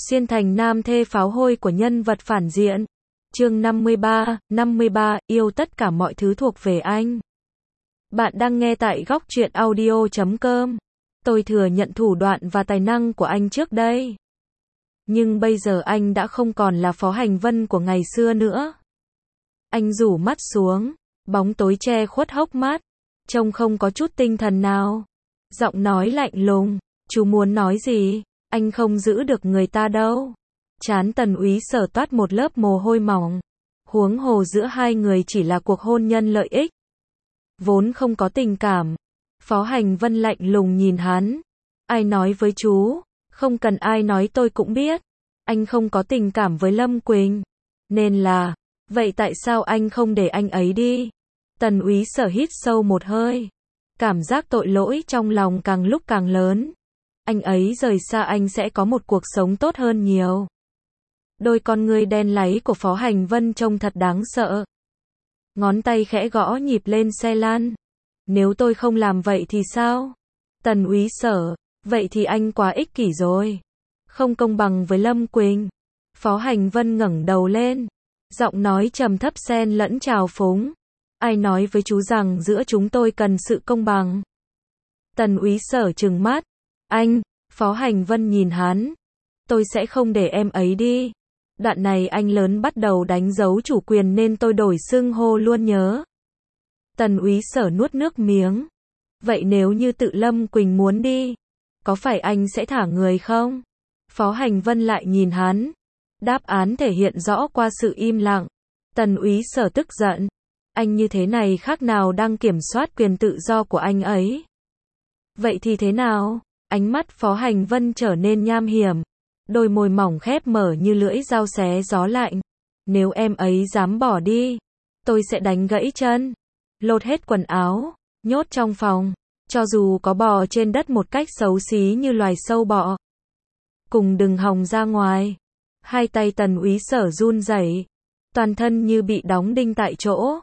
Xuyên thành nam thê pháo hôi của nhân vật phản diện. Chương 53, yêu tất cả mọi thứ thuộc về anh. Bạn đang nghe tại góc truyện audio.com. Tôi thừa nhận thủ đoạn và tài năng của anh trước đây. Nhưng bây giờ anh đã không còn là Phó Hành Vân của ngày xưa nữa. Anh rủ mắt xuống, bóng tối che khuất hốc mắt, trông không có chút tinh thần nào. Giọng nói lạnh lùng, chú muốn nói gì? Anh không giữ được người ta đâu. Trán Tần Úy Sở toát một lớp mồ hôi mỏng. Huống hồ giữa hai người chỉ là cuộc hôn nhân lợi ích, vốn không có tình cảm. Phó Hành Vân lạnh lùng nhìn hắn. Ai nói với chú? Không cần ai nói tôi cũng biết. Anh không có tình cảm với Lâm Quỳnh. Nên là, vậy tại sao anh không để anh ấy đi? Tần Úy Sở hít sâu một hơi. Cảm giác tội lỗi trong lòng càng lúc càng lớn. Anh ấy rời xa anh sẽ có một cuộc sống tốt hơn nhiều. Đôi con ngươi đen láy của Phó Hành Vân trông thật đáng sợ. Ngón tay khẽ gõ nhịp lên xe lan. Nếu tôi không làm vậy thì sao? Tần Úy Sở, vậy thì anh quá ích kỷ rồi. Không công bằng với Lâm Quỳnh. Phó Hành Vân ngẩng đầu lên. Giọng nói trầm thấp xen lẫn trào phúng. Ai nói với chú rằng giữa chúng tôi cần sự công bằng? Tần Úy Sở trừng mắt. Anh, Phó Hành Vân nhìn hắn. Tôi sẽ không để em ấy đi. Đoạn này anh lớn bắt đầu đánh dấu chủ quyền nên tôi đổi xưng hô luôn nhớ. Tần Úy Sở nuốt nước miếng. Vậy nếu như tự Lâm Quỳnh muốn đi, có phải anh sẽ thả người không? Phó Hành Vân lại nhìn hắn. Đáp án thể hiện rõ qua sự im lặng. Tần Úy Sở tức giận. Anh như thế này khác nào đang kiểm soát quyền tự do của anh ấy. Vậy thì thế nào? Ánh mắt Phó Hành Vân trở nên nham hiểm. Đôi môi mỏng khép mở như lưỡi dao xé gió lạnh. Nếu em ấy dám bỏ đi, tôi sẽ đánh gãy chân. Lột hết quần áo, nhốt trong phòng. Cho dù có bò trên đất một cách xấu xí như loài sâu bọ. Cùng đừng hòng ra ngoài. Hai tay Tần Úy Sở run rẩy. Toàn thân như bị đóng đinh tại chỗ.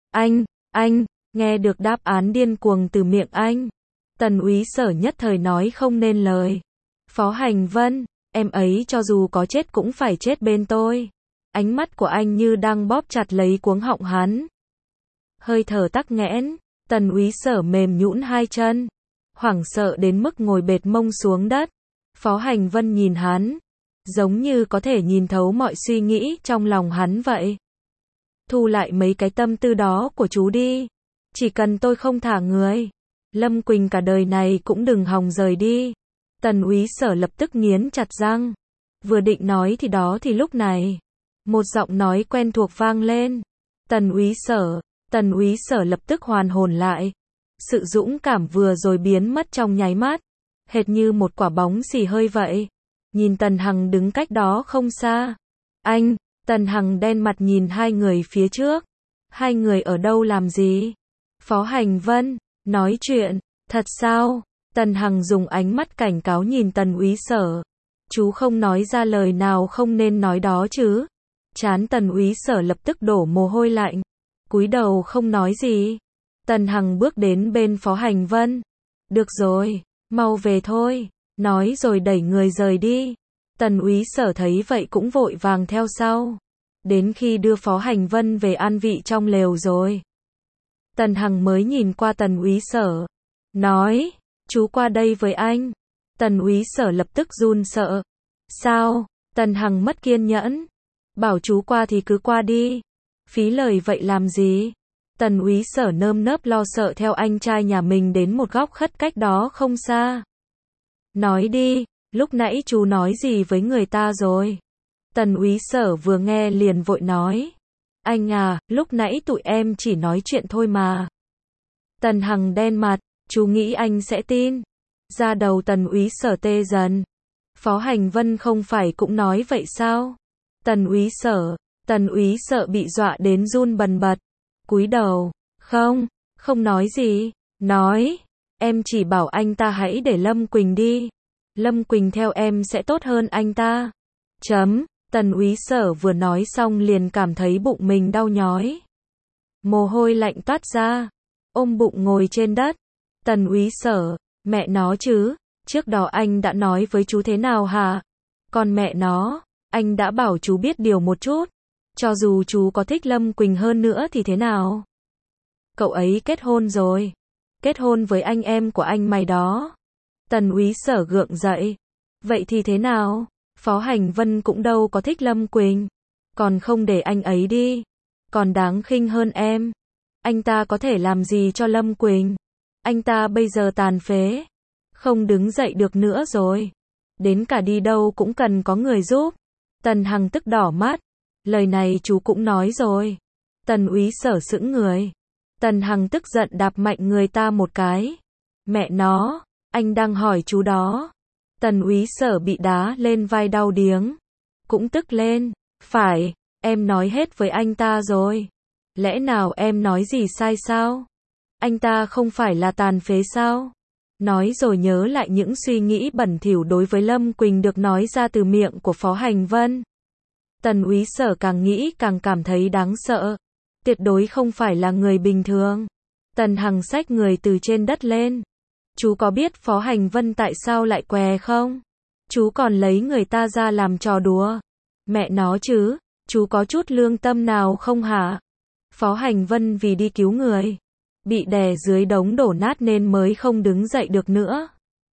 Anh, nghe được đáp án điên cuồng từ miệng anh. Tần Úy Sở nhất thời nói không nên lời. Phó Hành Vân, em ấy cho dù có chết cũng phải chết bên tôi. Ánh mắt của anh như đang bóp chặt lấy cuống họng hắn. Hơi thở tắc nghẽn, Tần Úy Sở mềm nhũn hai chân. Hoảng sợ đến mức ngồi bệt mông xuống đất. Phó Hành Vân nhìn hắn. Giống như có thể nhìn thấu mọi suy nghĩ trong lòng hắn vậy. Thu lại mấy cái tâm tư đó của chú đi. Chỉ cần tôi không thả người, Lâm Quỳnh cả đời này cũng đừng hòng rời đi. Tần Úy Sở lập tức nghiến chặt răng. Vừa định nói thì đó thì lúc này, một giọng nói quen thuộc vang lên. Tần Úy Sở lập tức hoàn hồn lại. Sự dũng cảm vừa rồi biến mất trong nháy mắt. Hệt như một quả bóng xì hơi vậy. Nhìn Tần Hằng đứng cách đó không xa. Anh, Tần Hằng đen mặt nhìn hai người phía trước. Hai người ở đâu làm gì? Phó Hành Vân, nói chuyện, thật sao? Tần Hằng dùng ánh mắt cảnh cáo nhìn Tần Úy Sở. Chú không nói ra lời nào không nên nói đó chứ? Trán Tần Úy Sở lập tức đổ mồ hôi lạnh. Cúi đầu không nói gì. Tần Hằng bước đến bên Phó Hành Vân. Được rồi, mau về thôi. Nói rồi đẩy người rời đi. Tần Úy Sở thấy vậy cũng vội vàng theo sau. Đến khi đưa Phó Hành Vân về an vị trong lều rồi, Tần Hằng mới nhìn qua Tần Úy Sở. Nói, chú qua đây với anh. Tần Úy Sở lập tức run sợ. Sao? Tần Hằng mất kiên nhẫn. Bảo chú qua thì cứ qua đi. Phí lời vậy làm gì? Tần Úy Sở nơm nớp lo sợ theo anh trai nhà mình đến một góc khất cách đó không xa. Nói đi, lúc nãy chú nói gì với người ta rồi? Tần Úy Sở vừa nghe liền vội nói. Anh à, lúc nãy tụi em chỉ nói chuyện thôi mà. Tần Hằng đen mặt, chú nghĩ anh sẽ tin? Da đầu Tần Úy Sở tê dần. Phó Hành Vân không phải cũng nói vậy sao? Tần Úy Sở bị dọa đến run bần bật. Cúi đầu, không nói gì. Nói, em chỉ bảo anh ta hãy để Lâm Quỳnh đi. Lâm Quỳnh theo em sẽ tốt hơn anh ta. Tần Úy Sở vừa nói xong liền cảm thấy bụng mình đau nhói. Mồ hôi lạnh toát ra. Ôm bụng ngồi trên đất. Tần Úy Sở, mẹ nó chứ, trước đó anh đã nói với chú thế nào hả? Còn mẹ nó, anh đã bảo chú biết điều một chút. Cho dù chú có thích Lâm Quỳnh hơn nữa thì thế nào? Cậu ấy kết hôn rồi. Kết hôn với anh em của anh mày đó. Tần úy Sở gượng dậy. Vậy thì thế nào? Phó Hành Vân cũng đâu có thích Lâm Quỳnh. Còn không để anh ấy đi. Còn đáng khinh hơn em. Anh ta có thể làm gì cho Lâm Quỳnh? Anh ta bây giờ tàn phế. Không đứng dậy được nữa rồi. Đến cả đi đâu cũng cần có người giúp. Tần Hằng tức đỏ mắt. Lời này chú cũng nói rồi. Tần úy Sở sững người. Tần Hằng tức giận đạp mạnh người ta một cái. Mẹ nó, anh đang hỏi chú đó. Tần úy Sở bị đá lên vai đau điếng. Cũng tức lên. Phải, em nói hết với anh ta rồi. Lẽ nào em nói gì sai sao? Anh ta không phải là tàn phế sao? Nói rồi nhớ lại những suy nghĩ bẩn thỉu đối với Lâm Quỳnh được nói ra từ miệng của Phó Hành Vân. Tần úy Sở càng nghĩ càng cảm thấy đáng sợ. Tuyệt đối không phải là người bình thường. Tần Hằng xách người từ trên đất lên. Chú có biết Phó Hành Vân tại sao lại què không? Chú còn lấy người ta ra làm trò đùa. Mẹ nó chứ, chú có chút lương tâm nào không hả? Phó Hành Vân vì đi cứu người, bị đè dưới đống đổ nát nên mới không đứng dậy được nữa.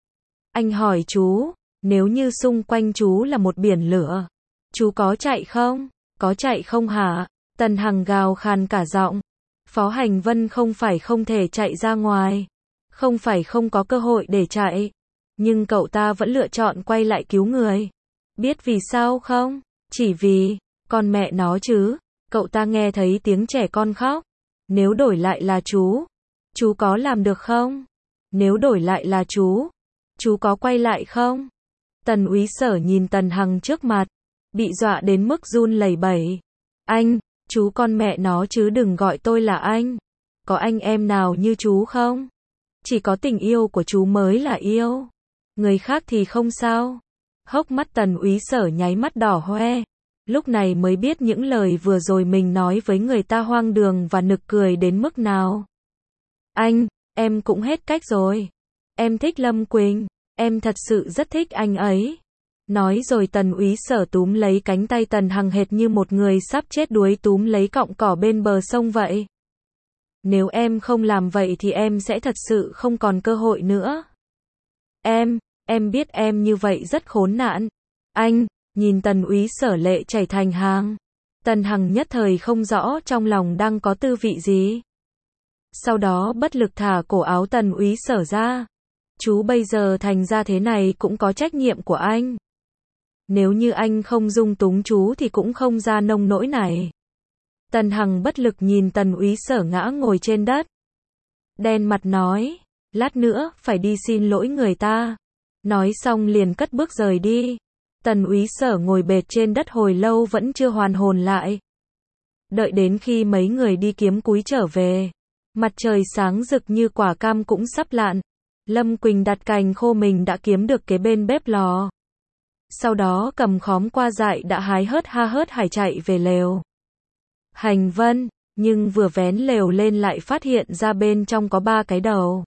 Anh hỏi chú, nếu như xung quanh chú là một biển lửa, chú có chạy không? Có chạy không hả? Tần Hằng gào khàn cả giọng. Phó Hành Vân không phải không thể chạy ra ngoài, không phải không có cơ hội để chạy, nhưng cậu ta vẫn lựa chọn quay lại cứu người. Biết vì sao không? Chỉ vì, con mẹ nó chứ, cậu ta nghe thấy tiếng trẻ con khóc. Nếu đổi lại là chú có làm được không? Nếu đổi lại là chú có quay lại không? Tần úy Sở nhìn Tần Hằng trước mặt, bị dọa đến mức run lẩy bẩy. Anh, chú con mẹ nó chứ đừng gọi tôi là anh. Có anh em nào như chú không? Chỉ có tình yêu của chú mới là yêu. Người khác thì không sao. Hốc mắt Tần úy Sở nháy mắt đỏ hoe. Lúc này mới biết những lời vừa rồi mình nói với người ta hoang đường và nực cười đến mức nào. Anh, em cũng hết cách rồi. Em thích Lâm Quỳnh. Em thật sự rất thích anh ấy. Nói rồi Tần úy Sở túm lấy cánh tay Tần Hằng hệt như một người sắp chết đuối túm lấy cọng cỏ bên bờ sông vậy. Nếu em không làm vậy thì em sẽ thật sự không còn cơ hội nữa. Em biết em như vậy rất khốn nạn. Anh, nhìn Tần úy Sở lệ chảy thành hàng. Tần Hằng nhất thời không rõ trong lòng đang có tư vị gì. Sau đó bất lực thả cổ áo Tần úy Sở ra. Chú bây giờ thành ra thế này cũng có trách nhiệm của anh. Nếu như anh không dung túng chú thì cũng không ra nông nỗi này. Tần Hằng bất lực nhìn Tần úy Sở ngã ngồi trên đất. Đen mặt nói, lát nữa phải đi xin lỗi người ta. Nói xong liền cất bước rời đi. Tần úy Sở ngồi bệt trên đất hồi lâu vẫn chưa hoàn hồn lại. Đợi đến khi mấy người đi kiếm cúi trở về, mặt trời sáng rực như quả cam cũng sắp lặn. Lâm Quỳnh đặt cành khô mình đã kiếm được kế bên bếp lò. Sau đó cầm khóm qua dại đã hái hớt ha hớt hải chạy về lều. Hành Vân, nhưng vừa vén lều lên lại phát hiện ra bên trong có 3 cái đầu.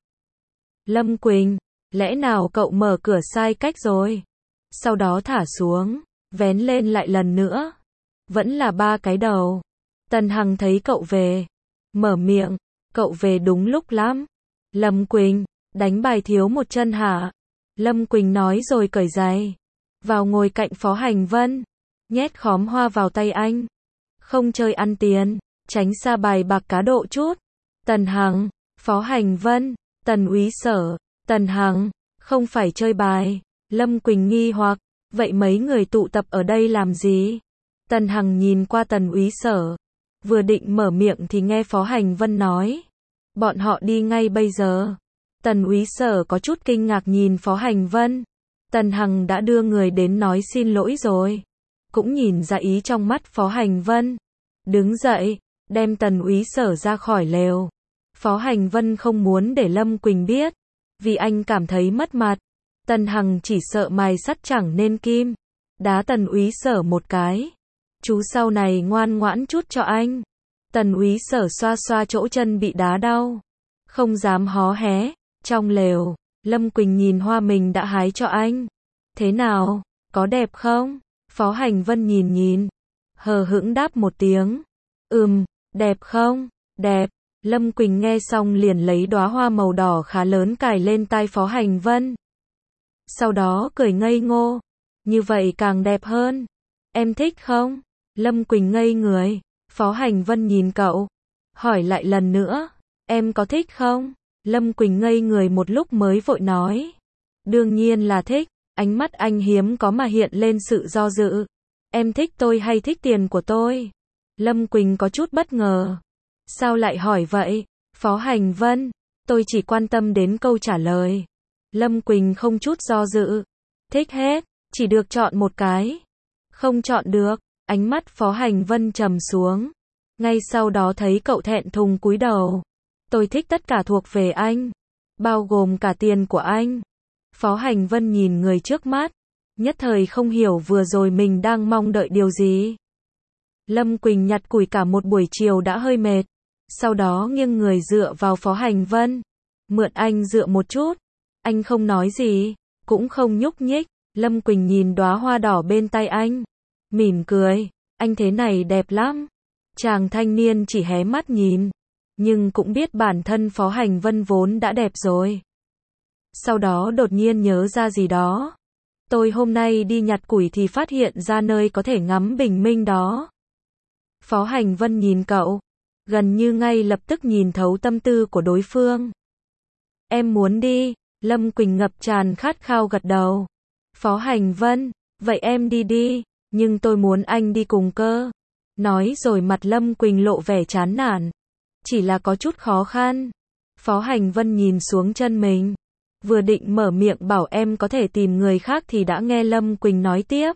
Lâm Quỳnh, lẽ nào cậu mở cửa sai cách rồi? Sau đó thả xuống, vén lên lại lần nữa. Vẫn là 3 cái đầu. Tần Hằng thấy cậu về, mở miệng, cậu về đúng lúc lắm. Lâm Quỳnh, đánh bài thiếu một chân hả? Lâm Quỳnh nói rồi cởi giày, vào ngồi cạnh Phó Hành Vân, nhét khóm hoa vào tay anh. Không chơi ăn tiền, tránh xa bài bạc cá độ chút. Tần Hằng, Phó Hành Vân, Tần úy Sở, Tần Hằng, không phải chơi bài. Lâm Quỳnh nghi hoặc, vậy mấy người tụ tập ở đây làm gì? Tần Hằng nhìn qua Tần úy Sở, vừa định mở miệng thì nghe Phó Hành Vân nói, bọn họ đi ngay bây giờ. Tần úy Sở có chút kinh ngạc nhìn Phó Hành Vân. Tần Hằng đã đưa người đến nói xin lỗi rồi. Cũng nhìn ra ý trong mắt Phó Hành Vân. Đứng dậy, đem Tần úy Sở ra khỏi lều. Phó Hành Vân không muốn để Lâm Quỳnh biết, vì anh cảm thấy mất mặt. Tần Hằng chỉ sợ mài sắt chẳng nên kim. Đá Tần úy Sở một cái. Chú sau này ngoan ngoãn chút cho anh. Tần úy Sở xoa xoa chỗ chân bị đá đau, không dám hó hé. Trong lều, Lâm Quỳnh nhìn hoa mình đã hái cho anh. Thế nào? Có đẹp không? Phó Hành Vân nhìn, hờ hững đáp một tiếng. Đẹp không? Đẹp. Lâm Quỳnh nghe xong liền lấy đóa hoa màu đỏ khá lớn cài lên tai Phó Hành Vân. Sau đó cười ngây ngô. Như vậy càng đẹp hơn. Em thích không? Lâm Quỳnh ngây người. Phó Hành Vân nhìn cậu. Hỏi lại lần nữa. Em có thích không? Lâm Quỳnh ngây người một lúc mới vội nói. Đương nhiên là thích. Ánh mắt anh hiếm có mà hiện lên sự do dự. Em thích tôi hay thích tiền của tôi? Lâm Quỳnh có chút bất ngờ. Sao lại hỏi vậy? Phó Hành Vân, tôi chỉ quan tâm đến câu trả lời. Lâm Quỳnh không chút do dự. Thích hết, chỉ được chọn một cái. Không chọn được. Ánh mắt Phó Hành Vân trầm xuống. Ngay sau đó thấy cậu thẹn thùng cúi đầu. Tôi thích tất cả thuộc về anh. Bao gồm cả tiền của anh. Phó Hành Vân nhìn người trước mắt. Nhất thời không hiểu vừa rồi mình đang mong đợi điều gì. Lâm Quỳnh nhặt củi cả một buổi chiều đã hơi mệt. Sau đó nghiêng người dựa vào Phó Hành Vân. Mượn anh dựa một chút. Anh không nói gì, cũng không nhúc nhích. Lâm Quỳnh nhìn đóa hoa đỏ bên tay anh. Mỉm cười, anh thế này đẹp lắm. Chàng thanh niên chỉ hé mắt nhìn. Nhưng cũng biết bản thân Phó Hành Vân vốn đã đẹp rồi. Sau đó đột nhiên nhớ ra gì đó. Tôi hôm nay đi nhặt củi thì phát hiện ra nơi có thể ngắm bình minh đó. Phó Hành Vân nhìn cậu. Gần như ngay lập tức nhìn thấu tâm tư của đối phương. Em muốn đi. Lâm Quỳnh ngập tràn khát khao gật đầu. Phó Hành Vân, vậy em đi đi, nhưng tôi muốn anh đi cùng cơ. Nói rồi mặt Lâm Quỳnh lộ vẻ chán nản. Chỉ là có chút khó khăn. Phó Hành Vân nhìn xuống chân mình. Vừa định mở miệng bảo em có thể tìm người khác thì đã nghe Lâm Quỳnh nói tiếp.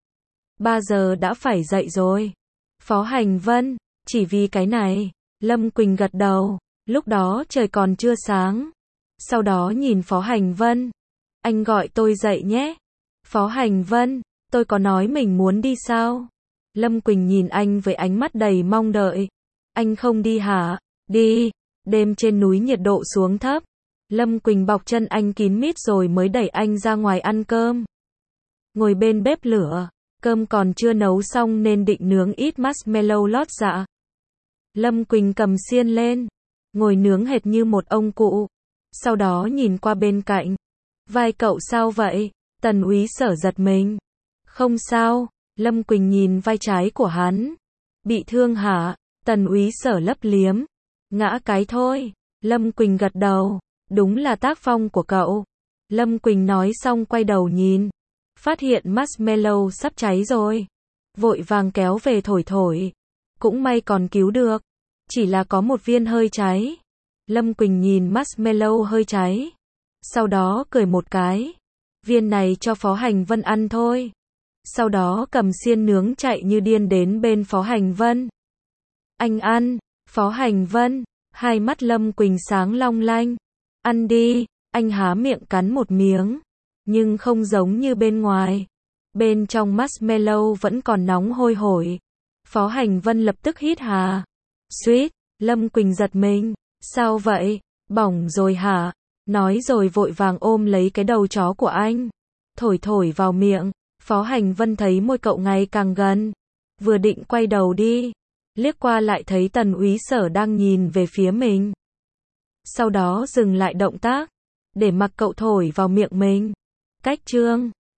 3 giờ đã phải dậy rồi. Phó Hành Vân, chỉ vì cái này. Lâm Quỳnh gật đầu. Lúc đó trời còn chưa sáng. Sau đó nhìn Phó Hành Vân. Anh gọi tôi dậy nhé. Phó Hành Vân, tôi có nói mình muốn đi sao? Lâm Quỳnh nhìn anh với ánh mắt đầy mong đợi. Anh không đi hả? Đi. Đêm trên núi nhiệt độ xuống thấp. Lâm Quỳnh bọc chân anh kín mít rồi mới đẩy anh ra ngoài ăn cơm. Ngồi bên bếp lửa. Cơm còn chưa nấu xong nên định nướng ít marshmallow lót dạ. Lâm Quỳnh cầm xiên lên. Ngồi nướng hệt như một ông cụ. Sau đó nhìn qua bên cạnh. Vai cậu sao vậy? Tần úy Sở giật mình. Không sao. Lâm Quỳnh nhìn vai trái của hắn. Bị thương hả? Tần úy Sở lấp liếm. Ngã cái thôi. Lâm Quỳnh gật đầu. Đúng là tác phong của cậu. Lâm Quỳnh nói xong quay đầu nhìn. Phát hiện marshmallow sắp cháy rồi. Vội vàng kéo về thổi thổi. Cũng may còn cứu được. Chỉ là có một viên hơi cháy. Lâm Quỳnh nhìn marshmallow hơi cháy. Sau đó cười một cái. Viên này cho Phó Hành Vân ăn thôi. Sau đó cầm xiên nướng chạy như điên đến bên Phó Hành Vân. Anh ăn. Phó Hành Vân. Hai mắt Lâm Quỳnh sáng long lanh. Ăn đi. Anh há miệng cắn một miếng. Nhưng không giống như bên ngoài. Bên trong marshmallow vẫn còn nóng hôi hổi. Phó Hành Vân lập tức hít hà. Suýt. Lâm Quỳnh giật mình. Sao vậy? Bỏng rồi hả? Nói rồi vội vàng ôm lấy cái đầu chó của anh. Thổi thổi vào miệng. Phó Hành Vân thấy môi cậu ngày càng gần. Vừa định quay đầu đi. Liếc qua lại thấy Tần úy Sở đang nhìn về phía mình. Sau đó dừng lại động tác. Để mặc cậu thổi vào miệng mình. Cách chương